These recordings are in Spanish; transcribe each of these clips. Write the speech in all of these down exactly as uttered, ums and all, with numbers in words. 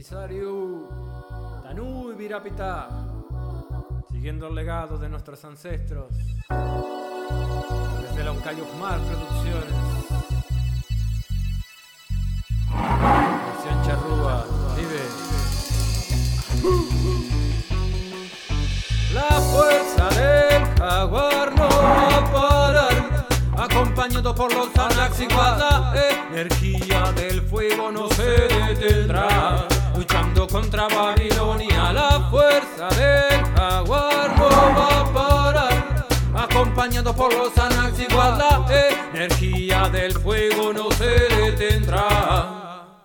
Emisario Tanú y Virapita, siguiendo el legado de nuestros ancestros, desde la Oncayocmar Producciones, Nación Charrúa, vive. La fuerza del jaguar no va a parar, acompañado por los Anaxiguas, la energía del fuego no se detendrá. Luchando contra Babilonia, la fuerza del jaguar no va a parar, acompañado por los Anaxiguas, la energía del fuego no se detendrá.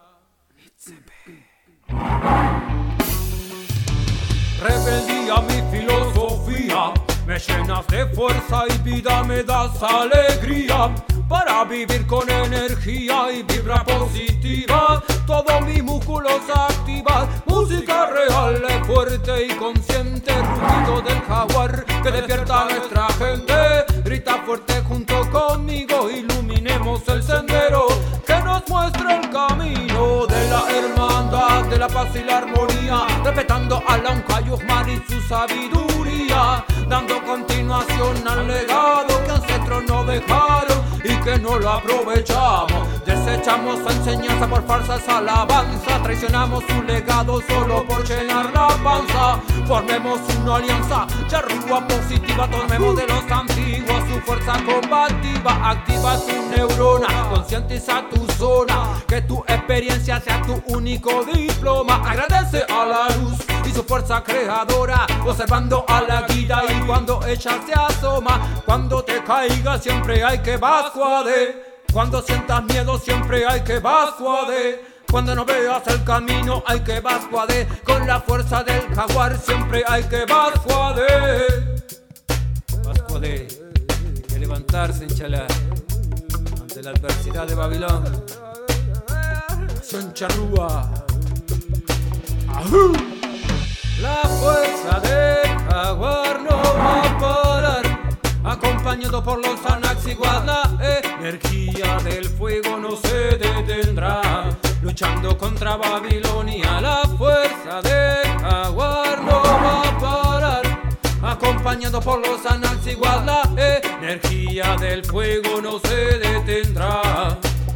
Rebeldía, mi filosofía, me llenas de fuerza y vida, me das alegría para vivir con energía y vibra positiva. Todos mis músculos activan, música real, fuerte y consciente, rugido del jaguar que despierta a nuestra gente. Grita fuerte junto conmigo, iluminemos el sendero que nos muestra el camino de la hermandad, de la paz y la armonía, respetando a la Oncayocmar y su sabiduría, dando continuación al legado que ancestros nos dejaron y que no lo aprovechamos. Desechamos la enseñanza por falsas alabanzas, traicionamos su legado solo por llenar la panza. Formemos una alianza charrúa positiva, tomemos de los antiguos su fuerza combativa. Activa tu neurona, concientiza tu zona, que tu experiencia sea tu único diploma. Agradece a la luz y su fuerza creadora, observando a la guía y cuando ella se asoma. Cuando te caigas siempre hay que bascuade, cuando sientas miedo siempre hay que bascuade, cuando no veas el camino hay que bascuade. Con la fuerza del jaguar siempre hay que bascuade. Bascuade, hay que levantarse, inchalá, ante la adversidad de Babilón. Nación Charrúa. ¡Ajú! La fuerza del jaguar no va a parar, acompañado por los Anaxiguas, la energía del fuego no se detendrá. Luchando contra Babilonia, la fuerza del jaguar no va a parar, acompañado por los Anaxiguas, la energía del fuego no se detendrá.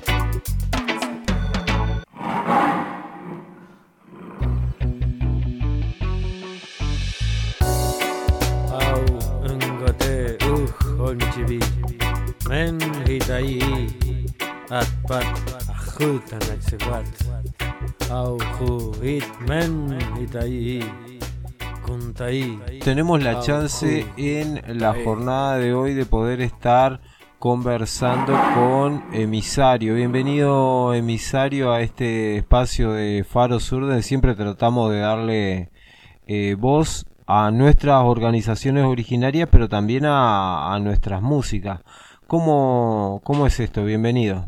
Chibi, men hitai, atpat, ajutan aksewat, au hu hit men hitai, kuntai. Tenemos la chance en la jornada de hoy de poder estar conversando con Emisario. Bienvenido, Emisario, a este espacio de Faro Sur, donde siempre tratamos de darle eh, voz a nuestras organizaciones originarias, pero también a, a nuestras músicas. ¿Cómo, ¿Cómo es esto? Bienvenido.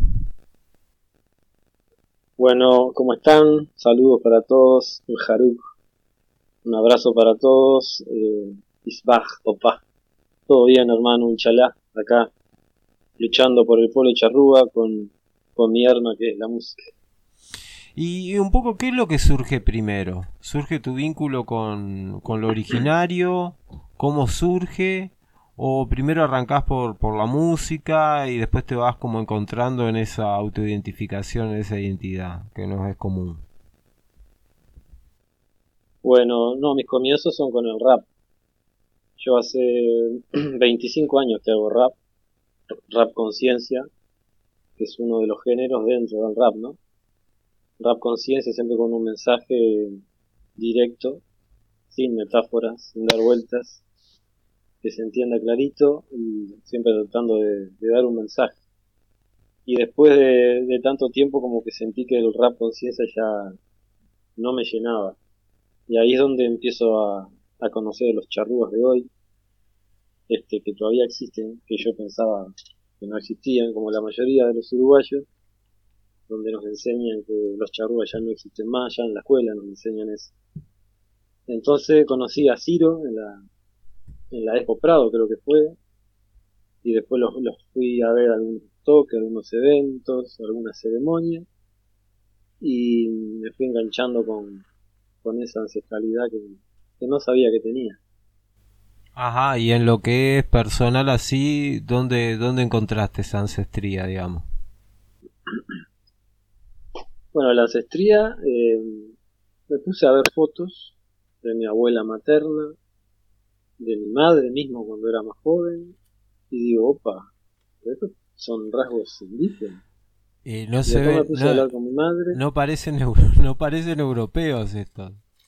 Bueno, ¿cómo están? Saludos para todos, el Jaruk. Un abrazo para todos. Eh, Isbaj, opa. Todo bien, hermano, inchalá. Acá, luchando por el pueblo de Charrúa con, con mi arma, que es la música. Y un poco, ¿qué es lo que surge primero? ¿Surge tu vínculo con, con lo originario? ¿Cómo surge? ¿O primero arrancás por, por la música y después te vas como encontrando en esa autoidentificación, en esa identidad, que no es común? Bueno, no, mis comienzos son con el rap. Yo hace veinticinco años que hago rap, rap conciencia, que es uno de los géneros dentro del rap, ¿no? Rap conciencia, siempre con un mensaje directo, sin metáforas, sin dar vueltas, que se entienda clarito y siempre tratando de, de dar un mensaje. Y después de, de tanto tiempo como que sentí que el rap conciencia ya no me llenaba. Y ahí es donde empiezo a, a conocer los charrúas de hoy, este que todavía existen, que yo pensaba que no existían, como la mayoría de los uruguayos, donde nos enseñan que los charrúas ya no existen más, ya en la escuela nos enseñan eso. Entonces conocí a Ciro en la, en la Expo Prado, creo que fue, y después los, los fui a ver a algunos toques, algunos eventos, algunas ceremonias, y me fui enganchando con, con esa ancestralidad que, que no sabía que tenía. Ajá, y en lo que es personal así, ¿dónde, dónde encontraste esa ancestría, digamos? Bueno, la ancestría, eh, me puse a ver fotos de mi abuela materna, de mi madre mismo cuando era más joven, y digo, opa, estos son rasgos indígenas. Y no Y se después me ve, puse a no, hablar con mi madre. no parecen, eu- no parecen europeos estos.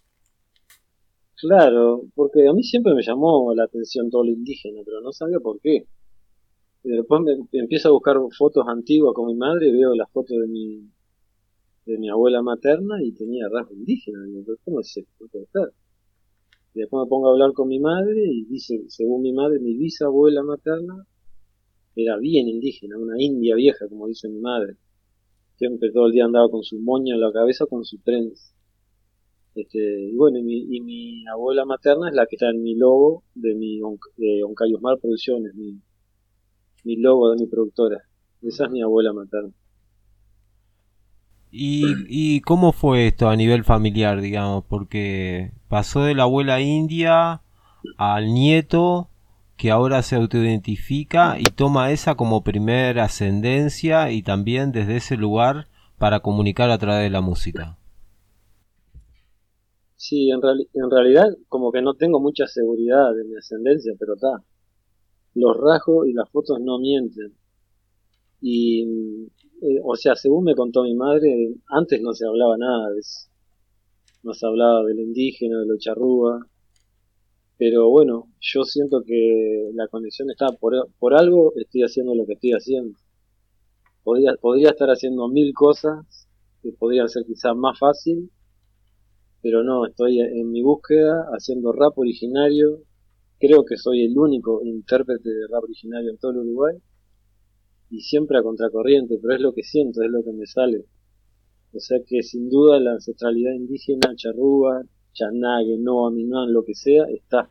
Claro, porque a mí siempre me llamó la atención todo lo indígena, pero no sabía por qué. Y después me empiezo a buscar fotos antiguas con mi madre y veo las fotos de mi, de mi abuela materna y tenía rasgos indígenas. Digo, "¿Pero ¿cómo es esto? No puede ser". Y después me pongo a hablar con mi madre y dice, según mi madre, mi bisabuela materna era bien indígena, una india vieja, como dice mi madre. Siempre todo el día andaba con su moño en la cabeza, con su trenza. Este, y bueno, y mi, y mi abuela materna es la que está en mi logo de mi Onc- de Oncayusmar Producciones, mi, mi logo de mi productora. Esa es mi abuela materna. ¿Y, y cómo fue esto a nivel familiar, digamos? Porque pasó de la abuela india al nieto que ahora se autoidentifica y toma esa como primera ascendencia y también desde ese lugar para comunicar a través de la música. Sí, en, reali- en realidad como que no tengo mucha seguridad de mi ascendencia, pero está. Los rasgos y las fotos no mienten. Y, eh, o sea, según me contó mi madre, antes no se hablaba nada de eso. No se hablaba de lo indígena, de lo charrúa. Pero bueno, yo siento que la conexión está por, por algo, estoy haciendo lo que estoy haciendo. Podría, podría estar haciendo mil cosas que podrían ser quizás más fácil, pero no, estoy en mi búsqueda haciendo rap originario. Creo que soy el único intérprete de rap originario en todo el Uruguay y siempre a contracorriente, pero es lo que siento, es lo que me sale. O sea que sin duda la ancestralidad indígena, charrúa, chanague, no, aminán, lo que sea, está.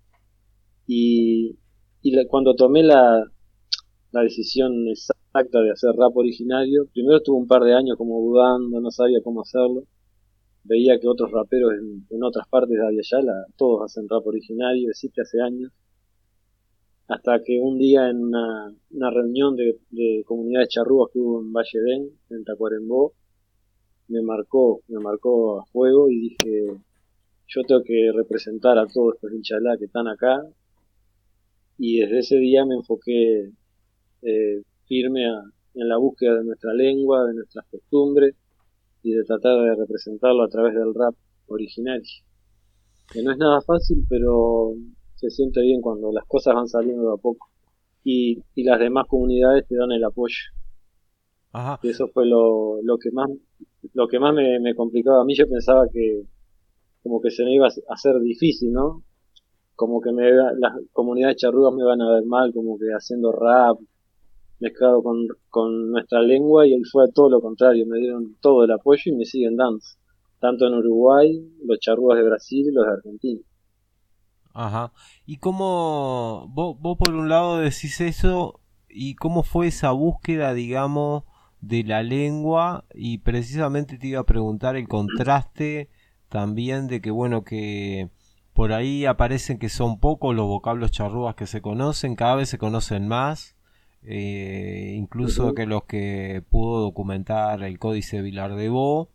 Y, y la- cuando tomé la, la decisión exacta de hacer rap originario, primero estuve un par de años como dudando, no sabía cómo hacerlo. Veía que otros raperos en, en otras partes de Aviala, todos hacen rap originario, existe hace años. Hasta que un día en una, una reunión de, de comunidades charrúas que hubo en Valle Den, en Tacuarembó, me marcó, me marcó a fuego y dije, yo tengo que representar a todos estos inchalá que están acá. Y desde ese día me enfoqué eh, firme a, en la búsqueda de nuestra lengua, de nuestras costumbres y de tratar de representarlo a través del rap originario. Que no es nada fácil, pero se siente bien cuando las cosas van saliendo de a poco. Y, y las demás comunidades te dan el apoyo. Ajá. Y eso fue lo, lo que más, lo que más me, me complicaba a mí. Yo pensaba que como que se me iba a hacer difícil, ¿no? Como que me, las comunidades charrúas me van a ver mal, como que haciendo rap, mezclado con, con nuestra lengua, y él fue todo lo contrario, me dieron todo el apoyo y me siguen dando, tanto en Uruguay, los charrúas de Brasil y los de Argentina. Ajá. ¿Y cómo vos, vos por un lado decís eso y cómo fue esa búsqueda, digamos, de la lengua? Y precisamente te iba a preguntar el contraste también de que, bueno, que por ahí aparecen que son pocos los vocablos charrúas que se conocen, cada vez se conocen más, eh, incluso Ujú. que los que pudo documentar el Códice Vilar de Bo.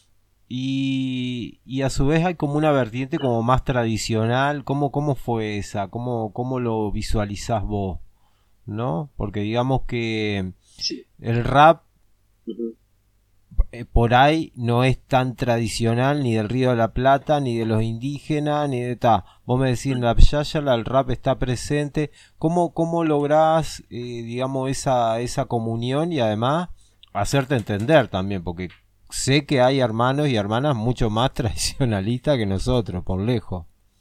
Y, y a su vez hay como una vertiente como más tradicional. ¿Cómo, cómo fue esa? ¿Cómo, cómo lo visualizás vos? ¿No? Porque digamos que Sí. el rap Ujú. eh, por ahí no es tan tradicional ni del Río de la Plata, ni de los indígenas, ni de ta. Vos me decís en la Yayala el rap está presente. ¿Cómo, cómo lográs, eh, digamos, esa, esa comunión y además hacerte entender también? Porque sé que hay hermanos y hermanas mucho más tradicionalistas que nosotros, por lejos.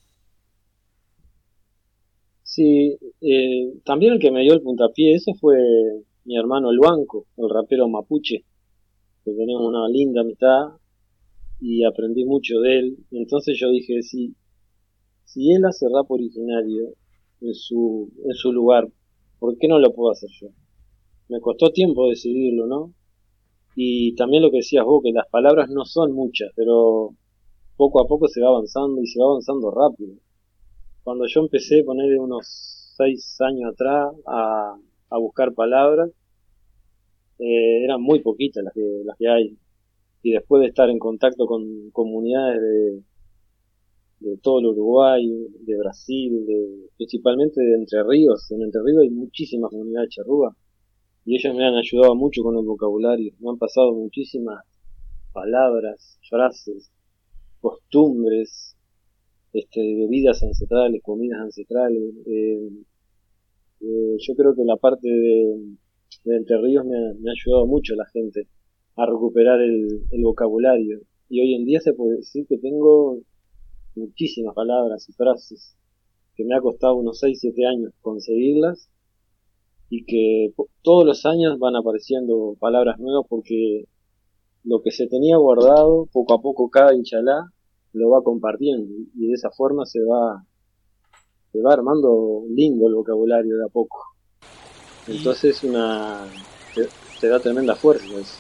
Sí, eh, también el que me dio el puntapié, eso fue mi hermano El Banco, el rapero mapuche, que tenemos una linda amistad y aprendí mucho de él. Entonces yo dije, si, si él hace rap originario en su, en su lugar, ¿por qué no lo puedo hacer yo? Me costó tiempo decidirlo, ¿no? Y también lo que decías vos, que las palabras no son muchas, pero poco a poco se va avanzando y se va avanzando rápido. Cuando yo empecé, ponerle unos seis años atrás, a, a buscar palabras, eh, eran muy poquitas las que, las que hay. Y después de estar en contacto con comunidades de, de todo el Uruguay, de Brasil, de, principalmente de Entre Ríos, en Entre Ríos hay muchísimas comunidades charrúas, y ellos me han ayudado mucho con el vocabulario, me han pasado muchísimas palabras, frases, costumbres, este, bebidas ancestrales, comidas ancestrales. Eh, eh, yo creo que la parte de, de Entre Ríos me ha, me ha ayudado mucho a la gente a recuperar el, el vocabulario, y hoy en día se puede decir que tengo muchísimas palabras y frases que me ha costado unos seis siete años conseguirlas, y que todos los años van apareciendo palabras nuevas, porque lo que se tenía guardado, poco a poco cada inchalá lo va compartiendo, y de esa forma se va se va armando lindo el vocabulario de a poco. Entonces una te, te da tremenda fuerza eso.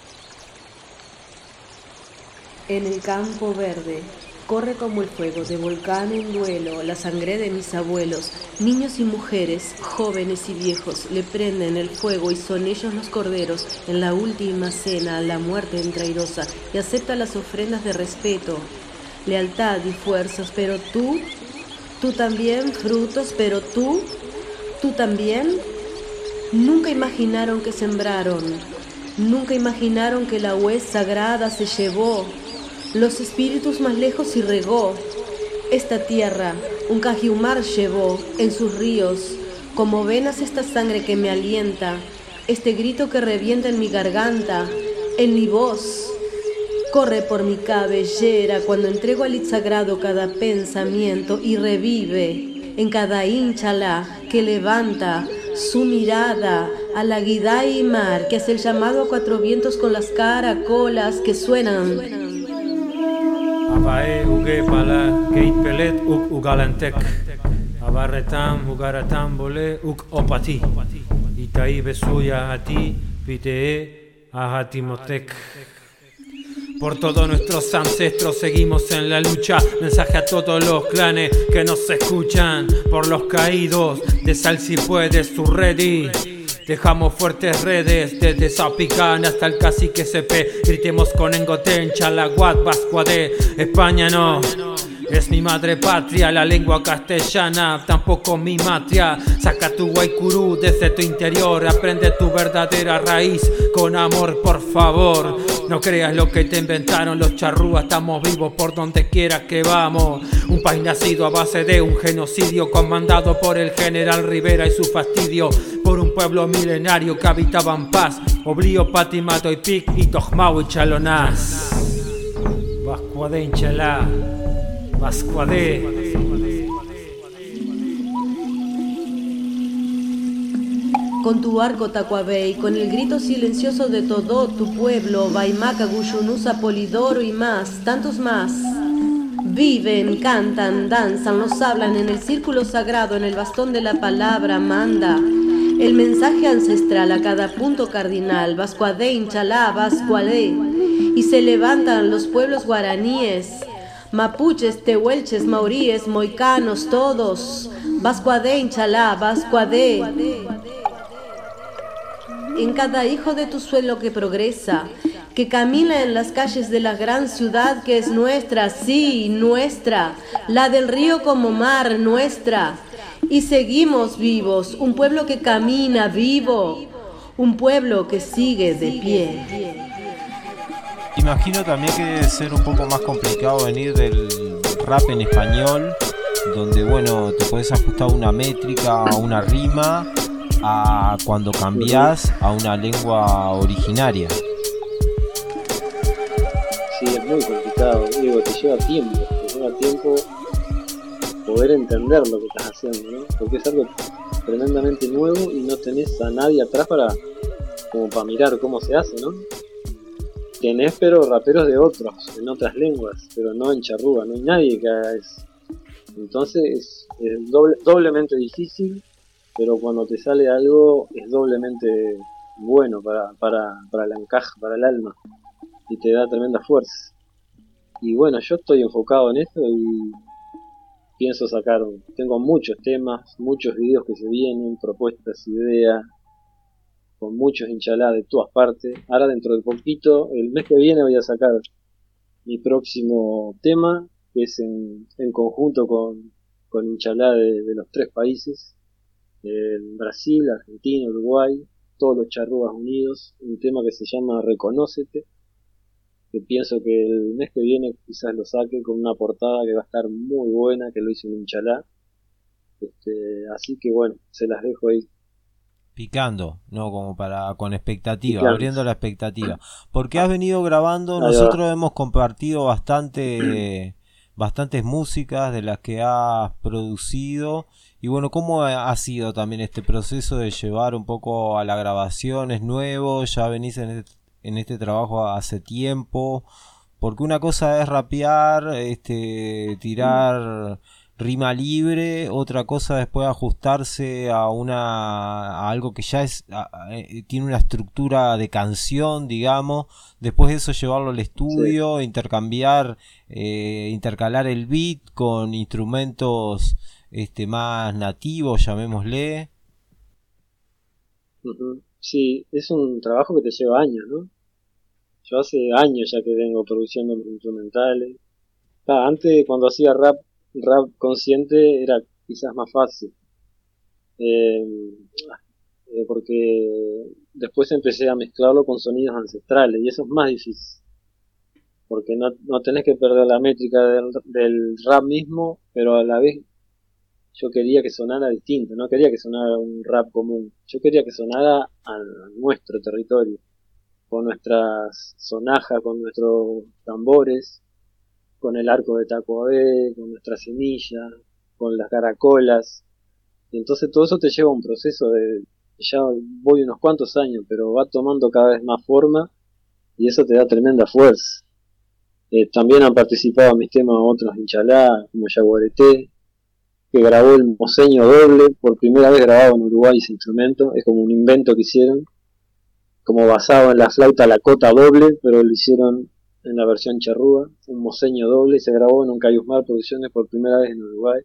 En el campo verde corre como el fuego de volcán en duelo la sangre de mis abuelos. Niños y mujeres, jóvenes y viejos, le prenden el fuego, y son ellos los corderos en la última cena, la muerte entrairosa, y acepta las ofrendas de respeto, lealtad y fuerzas. Pero tú, tú también, frutos, pero tú, tú también. Nunca imaginaron que sembraron, nunca imaginaron que la huez sagrada se llevó los espíritus más lejos y regó esta tierra. Un cajiumar llevó en sus ríos como venas esta sangre que me alienta, este grito que revienta en mi garganta, en mi voz. Corre por mi cabellera cuando entrego al Id sagrado cada pensamiento, y revive en cada inchalá que levanta su mirada a la Guidai Mar, que hace el llamado a cuatro vientos con las caracolas que suenan. Abae uge pala keit pelet uk ugalantek, abarretam ugaratam bole uk opati, itai besuya ati pitee ahatimotek. Por todos nuestros ancestros seguimos en la lucha. Mensaje a todos los clanes que nos escuchan. Por los caídos de Sal si puedes su ready. Dejamos fuertes redes desde Zapicán hasta el cacique C P. Gritemos con Engoten, Chalaguat, Vascuadé. España no es mi madre patria, la lengua castellana tampoco mi matria. Saca tu guaycurú desde tu interior, aprende tu verdadera raíz con amor, por favor. No creas lo que te inventaron los charrúas, estamos vivos por donde quiera que vamos. Un país nacido a base de un genocidio comandado por el general Rivera y su fastidio, por un pueblo milenario que habitaba en paz. Oblío, Patimato y Pic y Tojmau y Chalonás. Vascuadé, Inchalá. Vascuadé. Con tu arco Tacuabey, con el grito silencioso de todo tu pueblo, Baimaca, Guyunusa, Polidoro y más, tantos más. Viven, cantan, danzan, nos hablan en el círculo sagrado, en el bastón de la palabra manda el mensaje ancestral a cada punto cardinal, Vascuadé, Inchalá, Vascuadé. Y se levantan los pueblos guaraníes, mapuches, tehuelches, mauríes, moicanos, todos, Vascuadé, Inchalá, Vascuadé. En cada hijo de tu suelo que progresa, que camina en las calles de la gran ciudad que es nuestra, sí, nuestra, la del río como mar, nuestra. Y seguimos vivos, un pueblo que camina vivo, un pueblo que sigue de pie. Imagino también que debe ser un poco más complicado venir del rap en español, donde bueno, te puedes ajustar una métrica, a una rima, a cuando cambias a una lengua originaria. Sí, es muy complicado, digo, te lleva tiempo, te lleva tiempo poder entender lo que estás haciendo, ¿no? Porque es algo tremendamente nuevo y no tenés a nadie atrás para, como para mirar cómo se hace, ¿no? Tenés pero raperos de otros, en otras lenguas, pero no en charrúa, no hay nadie que haga eso. Entonces es, es doble, doblemente difícil, pero cuando te sale algo es doblemente bueno para, para, para el encaje, para el alma, y te da tremenda fuerza. Y bueno, yo estoy enfocado en esto y pienso sacar, tengo muchos temas, muchos videos que se vienen, propuestas, ideas, con muchos inchalá de todas partes. Ahora dentro de poquito, el mes que viene voy a sacar mi próximo tema, que es en, en conjunto con, con inchalá de, de los tres países, en Brasil, Argentina, Uruguay, todos los charrúas unidos, un tema que se llama Reconócete, que pienso que el mes que viene quizás lo saque con una portada que va a estar muy buena, que lo hice en inchalá. Este, así que bueno, se las dejo ahí. Picando, no como para con expectativa, Picando. abriendo la expectativa, porque has venido grabando, Ahí nosotros va. hemos compartido bastante bastantes músicas de las que has producido, y bueno, ¿cómo ha ha sido también este proceso de llevar un poco a la grabación? ¿Es nuevo? ¿Ya venís en este, en este trabajo hace tiempo? Porque una cosa es rapear, este, tirar rima libre, otra cosa después ajustarse a una a algo que ya es a, a, eh, tiene una estructura de canción, digamos, después de eso llevarlo al Sí. estudio, intercambiar, eh, intercalar el beat con instrumentos este más nativos, llamémosle. Uh-huh. Sí, es un trabajo que te lleva años, ¿no? Yo hace años ya que vengo produciendo mis instrumentales. Ah, antes cuando hacía rap, rap consciente era quizás más fácil. Eh, eh, porque después empecé a mezclarlo con sonidos ancestrales y eso es más difícil. Porque no, no tenés que perder la métrica del, del rap mismo, pero a la vez yo quería que sonara distinto, no quería que sonara un rap común, yo quería que sonara a, a nuestro territorio, con nuestras sonajas, con nuestros tambores, con el arco de Tacuabé, con nuestra semilla, con las caracolas. Y entonces todo eso te lleva a un proceso de, ya voy unos cuantos años, pero va tomando cada vez más forma y eso te da tremenda fuerza. Eh, también han participado en mis temas otros inchalá, como Yaguareté, que grabó el Moseño doble, por primera vez grabado en Uruguay ese instrumento, es como un invento que hicieron, como basado en la flauta la cota doble, pero lo hicieron en la versión charrúa, un Moseño doble, y se grabó en un Cayusmar Producciones por primera vez en Uruguay.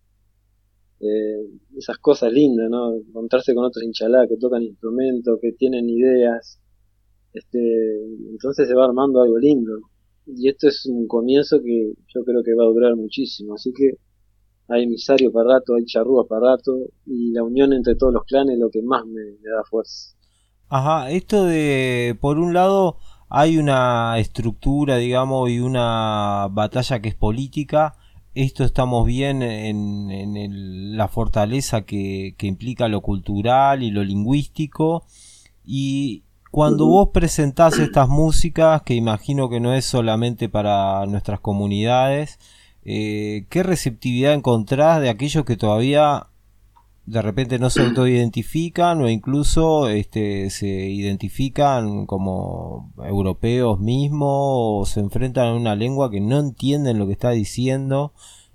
Eh, esas cosas lindas, ¿no? Encontrarse con otros inchalá que tocan instrumentos, que tienen ideas, este, entonces se va armando algo lindo. Y esto es un comienzo que yo creo que va a durar muchísimo, así que hay emisario para rato, hay charrúa para rato, y la unión entre todos los clanes es lo que más me, me da fuerza. Ajá, esto de, por un lado, hay una estructura, digamos, y una batalla que es política. Esto estamos bien en, en el- la fortaleza que, que implica lo cultural y lo lingüístico. Y cuando Uh-huh. vos presentás estas músicas, que imagino que no es solamente para nuestras comunidades, eh, ¿qué receptividad encontrás de aquellos que todavía de repente no se autoidentifican o incluso este, se identifican como europeos mismos o se enfrentan a una lengua que no entienden lo que está diciendo?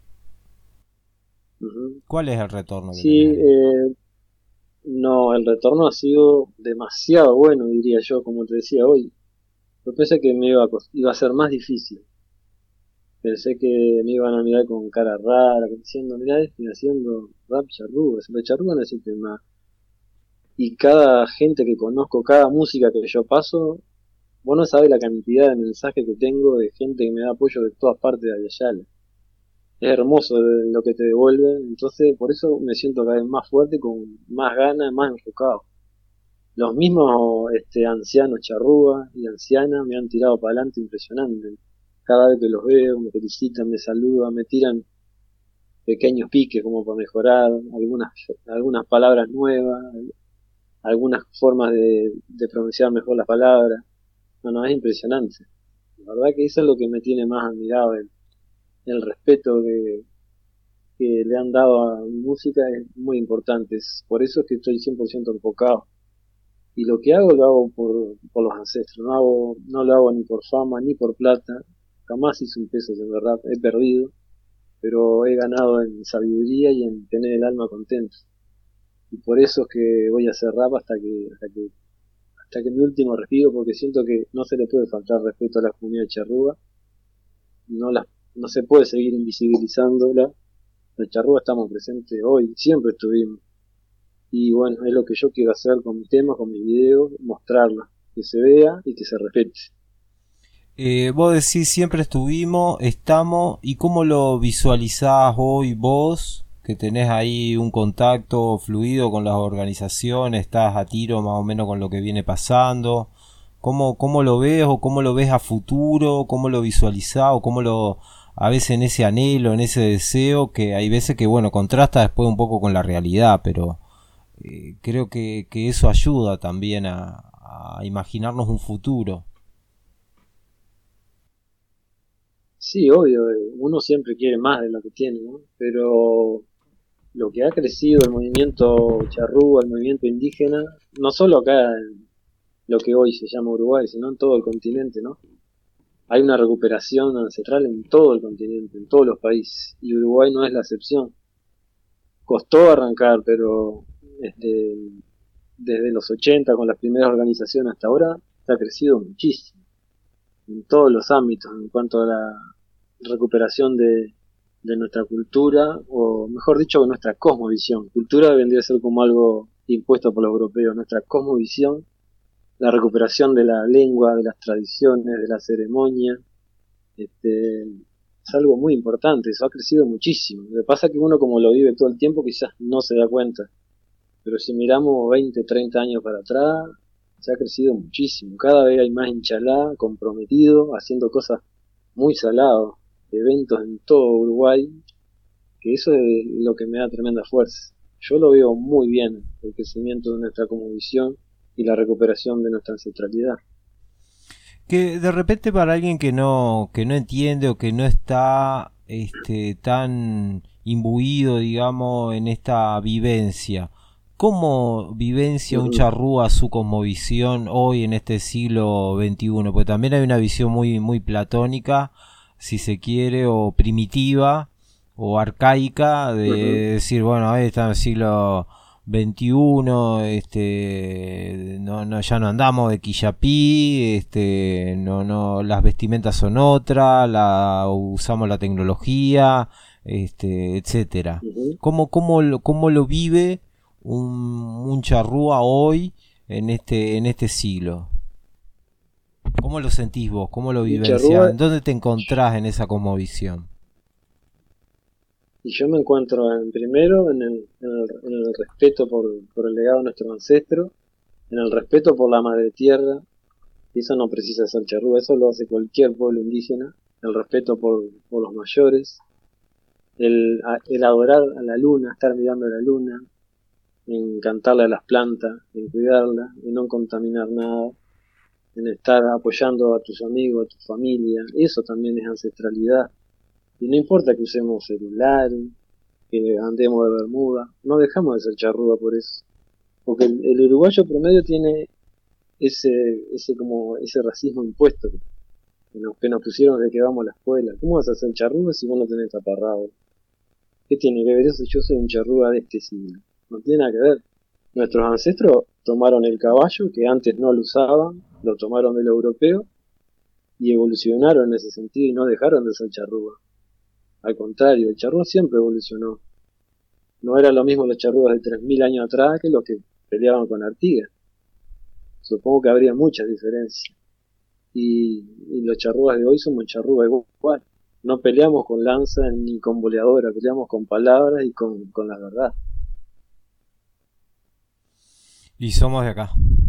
Uh-huh. ¿Cuál es el retorno que Sí, tenés ahí? eh, no, el retorno ha sido demasiado bueno, diría yo, como te decía hoy. Yo pensé que me iba a, cos- iba a ser más difícil. Pensé que me iban a mirar con cara rara, diciendo, mirá, estoy haciendo rap charrúa, el charrúa no existe más. Y cada gente que conozco, cada música que yo paso, vos no sabés la cantidad de mensajes que tengo de gente que me da apoyo de todas partes de Ayala. Es hermoso lo que te devuelven, entonces por eso me siento cada vez más fuerte, con más ganas, más enfocado. Los mismos este, ancianos charrúas y ancianas me han tirado para adelante impresionante. Cada vez que los veo, me felicitan, me saludan, me tiran pequeños piques como para mejorar, algunas, algunas palabras nuevas, algunas formas de, de pronunciar mejor las palabras. No, no, es impresionante. La verdad que eso es lo que me tiene más admirado, el, el respeto que, que le han dado a mi música es muy importante. Es por eso es que estoy cien por ciento enfocado. Y lo que hago lo hago por, por los ancestros, no hago, no lo hago ni por fama ni por plata, jamás hice un peso, de verdad, he perdido, pero he ganado en sabiduría y en tener el alma contenta. Y por eso es que voy a hacer rap hasta que, hasta que, hasta que mi último respiro, porque siento que no se le puede faltar respeto a la comunidad charrúa, no la, no se puede seguir invisibilizándola. La charrúa estamos presentes hoy, siempre estuvimos, y bueno, es lo que yo quiero hacer con mis temas, con mis videos, mostrarla, que se vea y que se respete. Eh, vos decís siempre estuvimos, estamos, ¿y cómo lo visualizás hoy vos? Que tenés ahí un contacto fluido con las organizaciones, estás a tiro más o menos con lo que viene pasando. ¿Cómo, cómo lo ves o cómo lo ves a futuro? ¿Cómo lo visualizás o cómo lo, a veces en ese anhelo, en ese deseo, que hay veces que, bueno, contrasta después un poco con la realidad, pero eh, creo que, que eso ayuda también a, a imaginarnos un futuro. Sí, obvio, uno siempre quiere más de lo que tiene, ¿no? Pero lo que ha crecido el movimiento charrúa, el movimiento indígena, no solo acá en lo que hoy se llama Uruguay, sino en todo el continente, ¿no? Hay una recuperación ancestral en todo el continente, en todos los países, y Uruguay no es la excepción. Costó arrancar, pero desde, desde los ochenta, con las primeras organizaciones hasta ahora, ha crecido muchísimo, en todos los ámbitos, en cuanto a la recuperación de, de nuestra cultura, o mejor dicho, nuestra cosmovisión. Cultura vendría a ser como algo impuesto por los europeos, nuestra cosmovisión, la recuperación de la lengua, de las tradiciones, de la ceremonia, este, es algo muy importante, eso ha crecido muchísimo. Lo que pasa es que uno, como lo vive todo el tiempo, quizás no se da cuenta, pero si miramos veinte, treinta años para atrás, se ha crecido muchísimo. Cada vez hay más inchalá, comprometido, haciendo cosas muy saladas, eventos en todo Uruguay, que eso es lo que me da tremenda fuerza. Yo lo veo muy bien, el crecimiento de nuestra cosmovisión y la recuperación de nuestra ancestralidad. Que de repente para alguien que no que no entiende o que no está este tan imbuido, digamos, en esta vivencia, ¿cómo vivencia un charrúa su cosmovisión hoy en este siglo veintiuno? Porque también hay una visión muy muy platónica, si se quiere, o primitiva o arcaica de uh-huh. decir, bueno, ahí está en el siglo veintiuno, este no, no ya no andamos de quillapí, este no no las vestimentas son otras, la usamos la tecnología, este etcétera. Uh-huh. ¿Cómo cómo lo, cómo lo vive un, un charrúa hoy en este en este siglo? ¿Cómo lo sentís vos? ¿Cómo lo vivenciás? ¿Dónde te encontrás en esa cosmovisión? Y yo me encuentro en, primero en el, en el, en el respeto por, por el legado de nuestros ancestros, en el respeto por la madre tierra, y eso no precisa ser charrúa, eso lo hace cualquier pueblo indígena, el respeto por, por los mayores, el, el adorar a la luna, estar mirando a la luna, en cantarle a las plantas, en cuidarla, en no contaminar nada, en estar apoyando a tus amigos, a tu familia, eso también es ancestralidad. Y no importa que usemos celular, que andemos de bermuda, no dejamos de ser charrúa por eso. Porque el, el uruguayo promedio tiene ese ese como ese racismo impuesto que nos, que nos pusieron desde que vamos a la escuela. ¿Cómo vas a ser charrúa si vos no tenés taparrabo? ¿Qué tiene que ver eso? Yo soy un charrúa de este siglo. No tiene nada que ver. Nuestros ancestros tomaron el caballo, que antes no lo usaban, lo tomaron del europeo, y evolucionaron en ese sentido y no dejaron de ser charrúa. Al contrario, el charrúa siempre evolucionó. No era lo mismo los charrúas de tres mil años atrás que los que peleaban con Artigas. Supongo que habría muchas diferencias. Y, y los charrúas de hoy somos charrúas igual. No peleamos con lanza ni con boleadora, peleamos con palabras y con, con la verdad. Y somos de acá.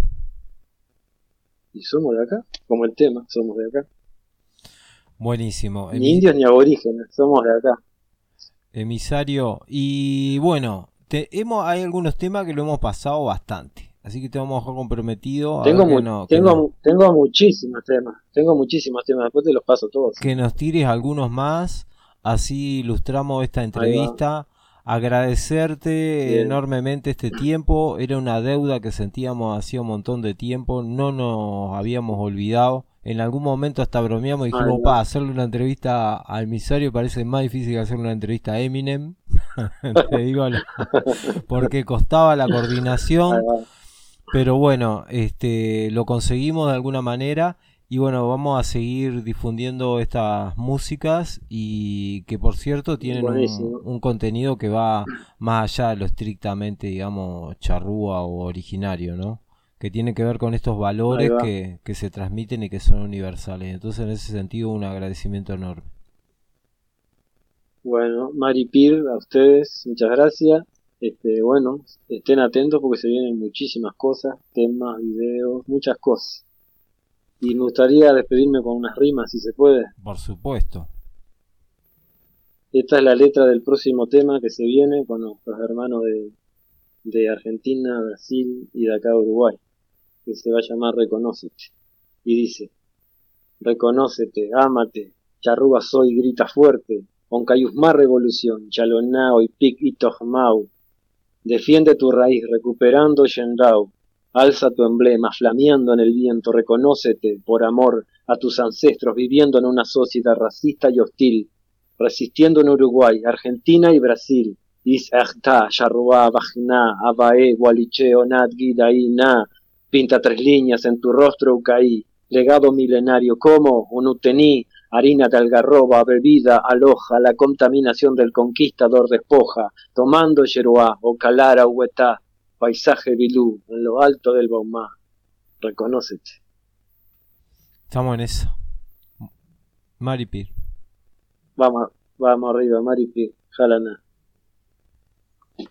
Y somos de acá, como el tema, somos de acá. Buenísimo. Ni Emis... indios ni aborígenes, somos de acá. Emisario, y bueno, te, hemos, hay algunos temas que lo hemos pasado bastante, así que te vamos a dejar comprometido. A tengo ver mu- que no, tengo, que no, tengo muchísimos temas, tengo muchísimos temas, después te los paso todos. Que nos tires algunos más, así ilustramos esta entrevista. Agradecerte Bien. enormemente este tiempo, era una deuda que sentíamos hacía un montón de tiempo, no nos habíamos olvidado. En algún momento hasta bromeamos y dijimos, pa, hacerle una entrevista al emisario parece más difícil que hacerle una entrevista a Eminem. Te digo, porque costaba la coordinación. pero bueno, este, lo conseguimos de alguna manera. Y bueno, vamos a seguir difundiendo estas músicas y que por cierto tienen un, un contenido que va más allá de lo estrictamente, digamos, charrúa o originario, ¿no? Que tiene que ver con estos valores que, que se transmiten y que son universales. Entonces, en ese sentido, un agradecimiento enorme. Bueno, Mari Pir, a ustedes, muchas gracias. Este, bueno, estén atentos porque se vienen muchísimas cosas, temas, videos, muchas cosas. Y me gustaría despedirme con unas rimas, si se puede. Por supuesto. Esta es la letra del próximo tema que se viene con nuestros hermanos de, de Argentina, Brasil y de acá de Uruguay, que se va a llamar Reconócete. Y dice: Reconócete, ámate, charrúa soy, grita fuerte, oncayusmá revolución, chalonao y pic y tojmau. Defiende tu raíz, recuperando Yendau. Alza tu emblema, flameando en el viento, reconócete, por amor a tus ancestros, viviendo en una sociedad racista y hostil, resistiendo en Uruguay, Argentina y Brasil. Is Agta, Yarruá, Bajná, Abaé, Gualiche, Onat, Guidaí, Na. Pinta tres líneas en tu rostro, Ucaí. Legado milenario, como Unutení, harina de algarroba, bebida, aloja, la contaminación del conquistador despoja, tomando Yeruá, Ocalara, Huetá. Paisaje Bilú, en lo alto del Baumá. Reconócete. Estamos en eso. Maripir. Vamos, vamos arriba, Maripir. Jalaná.